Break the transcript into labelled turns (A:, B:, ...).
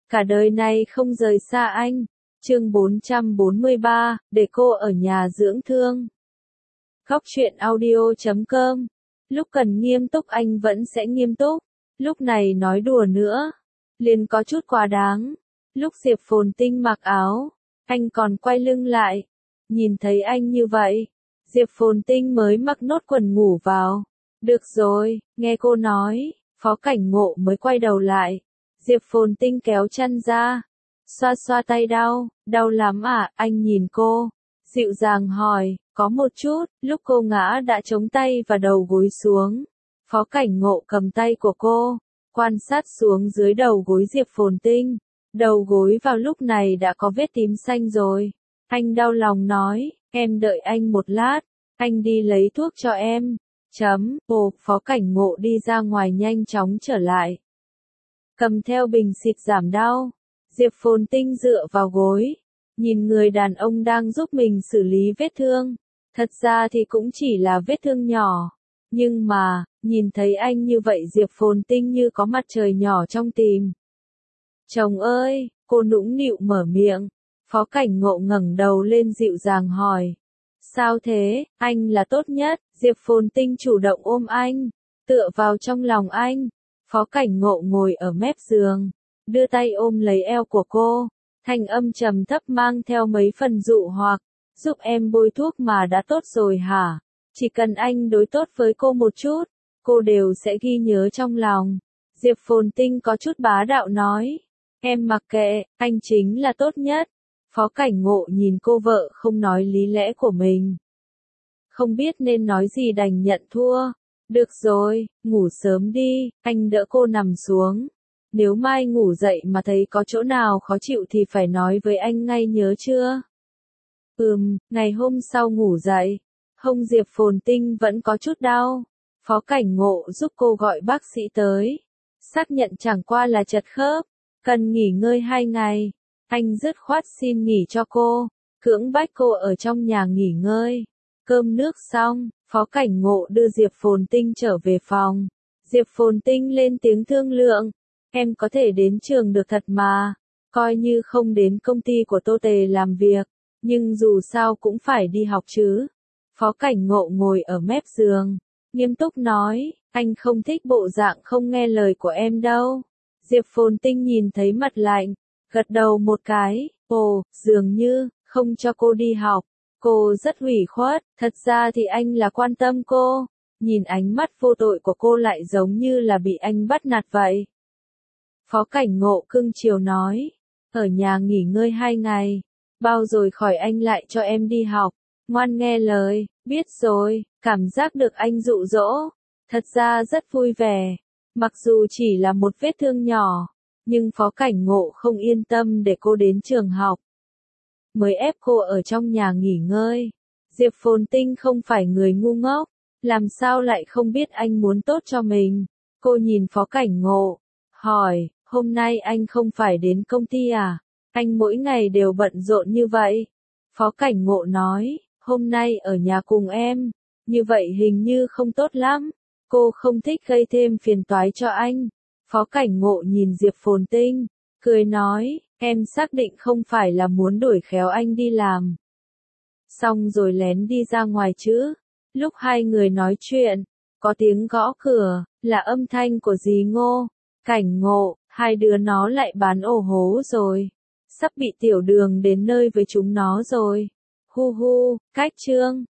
A: cả đời này không rời xa anh. Chương 443, để cô ở nhà dưỡng thương. Góc truyện audio.com. Lúc cần nghiêm túc anh vẫn sẽ nghiêm túc, lúc này nói đùa nữa, liền có chút quá đáng. Lúc Diệp Phồn Tinh mặc áo, anh còn quay lưng lại. Nhìn thấy anh như vậy, Diệp Phồn Tinh mới mặc nốt quần ngủ vào. Được rồi, nghe cô nói, Phó Cảnh Ngộ mới quay đầu lại. Diệp Phồn Tinh kéo chăn ra, xoa xoa tay đau, đau lắm à, anh nhìn cô, dịu dàng hỏi, có một chút, lúc cô ngã đã chống tay và đầu gối xuống. Phó Cảnh Ngộ cầm tay của cô, quan sát xuống dưới đầu gối Diệp Phồn Tinh. Đầu gối vào lúc này đã có vết tím xanh rồi. Anh đau lòng nói, em đợi anh một lát, anh đi lấy thuốc cho em. Phó Cảnh Ngộ đi ra ngoài nhanh chóng trở lại, cầm theo bình xịt giảm đau. Diệp Phồn Tinh dựa vào gối, nhìn người đàn ông đang giúp mình xử lý vết thương. Thật ra thì cũng chỉ là vết thương nhỏ, nhưng mà, nhìn thấy anh như vậy Diệp Phồn Tinh như có mặt trời nhỏ trong tim. Chồng ơi, cô nũng nịu mở miệng. Phó Cảnh Ngộ ngẩng đầu lên dịu dàng hỏi. Sao thế, anh là tốt nhất. Diệp Phồn Tinh chủ động ôm anh, tựa vào trong lòng anh. Phó Cảnh Ngộ ngồi ở mép giường, đưa tay ôm lấy eo của cô, thanh âm trầm thấp mang theo mấy phần dụ hoặc. Giúp em bôi thuốc mà đã tốt rồi hả? Chỉ cần anh đối tốt với cô một chút, cô đều sẽ ghi nhớ trong lòng. Diệp Phồn Tinh có chút bá đạo nói. Em mặc kệ, anh chính là tốt nhất. Phó Cảnh Ngộ nhìn cô vợ không nói lý lẽ của mình, không biết nên nói gì đành nhận thua. Được rồi, ngủ sớm đi, anh đỡ cô nằm xuống. Nếu mai ngủ dậy mà thấy có chỗ nào khó chịu thì phải nói với anh ngay nhớ chưa? Ngày hôm sau ngủ dậy, hông Diệp Phồn Tinh vẫn có chút đau. Phó Cảnh Ngộ giúp cô gọi bác sĩ tới, xác nhận chẳng qua là chật khớp, cần nghỉ ngơi 2 ngày. Anh dứt khoát xin nghỉ cho cô, cưỡng bách cô ở trong nhà nghỉ ngơi. Cơm nước xong, Phó Cảnh Ngộ đưa Diệp Phồn Tinh trở về phòng. Diệp Phồn Tinh lên tiếng thương lượng, em có thể đến trường được thật mà, coi như không đến công ty của Tô Tề làm việc, nhưng dù sao cũng phải đi học chứ. Phó Cảnh Ngộ ngồi ở mép giường, nghiêm túc nói, anh không thích bộ dạng không nghe lời của em đâu. Diệp Phồn Tinh nhìn thấy mặt lạnh, gật đầu một cái, dường như, không cho cô đi học. Cô rất ủy khuất, thật ra thì anh là quan tâm cô. Nhìn ánh mắt vô tội của cô lại giống như là bị anh bắt nạt vậy. Phó Cảnh Ngộ cưng chiều nói, ở nhà nghỉ ngơi 2 ngày, bao rồi khỏi anh lại cho em đi học. Ngoan nghe lời, biết rồi, cảm giác được anh dụ dỗ. Thật ra rất vui vẻ, mặc dù chỉ là một vết thương nhỏ, nhưng Phó Cảnh Ngộ không yên tâm để cô đến trường học, mới ép cô ở trong nhà nghỉ ngơi. Diệp Phồn Tinh không phải người ngu ngốc, làm sao lại không biết anh muốn tốt cho mình. Cô nhìn Phó Cảnh Ngộ, hỏi, hôm nay anh không phải đến công ty à? Anh mỗi ngày đều bận rộn như vậy. Phó Cảnh Ngộ nói, hôm nay ở nhà cùng em, như vậy hình như không tốt lắm. Cô không thích gây thêm phiền toái cho anh. Phó Cảnh Ngộ nhìn Diệp Phồn Tinh, cười nói, em xác định không phải là muốn đuổi khéo anh đi làm. Xong rồi lén đi ra ngoài chứ. Lúc hai người nói chuyện, có tiếng gõ cửa, là âm thanh của dì Ngô. Cảnh Ngộ, hai đứa nó lại bán ổ hố rồi. Sắp bị Tiểu Đường đến nơi với chúng nó rồi. Hu hu, cách chương.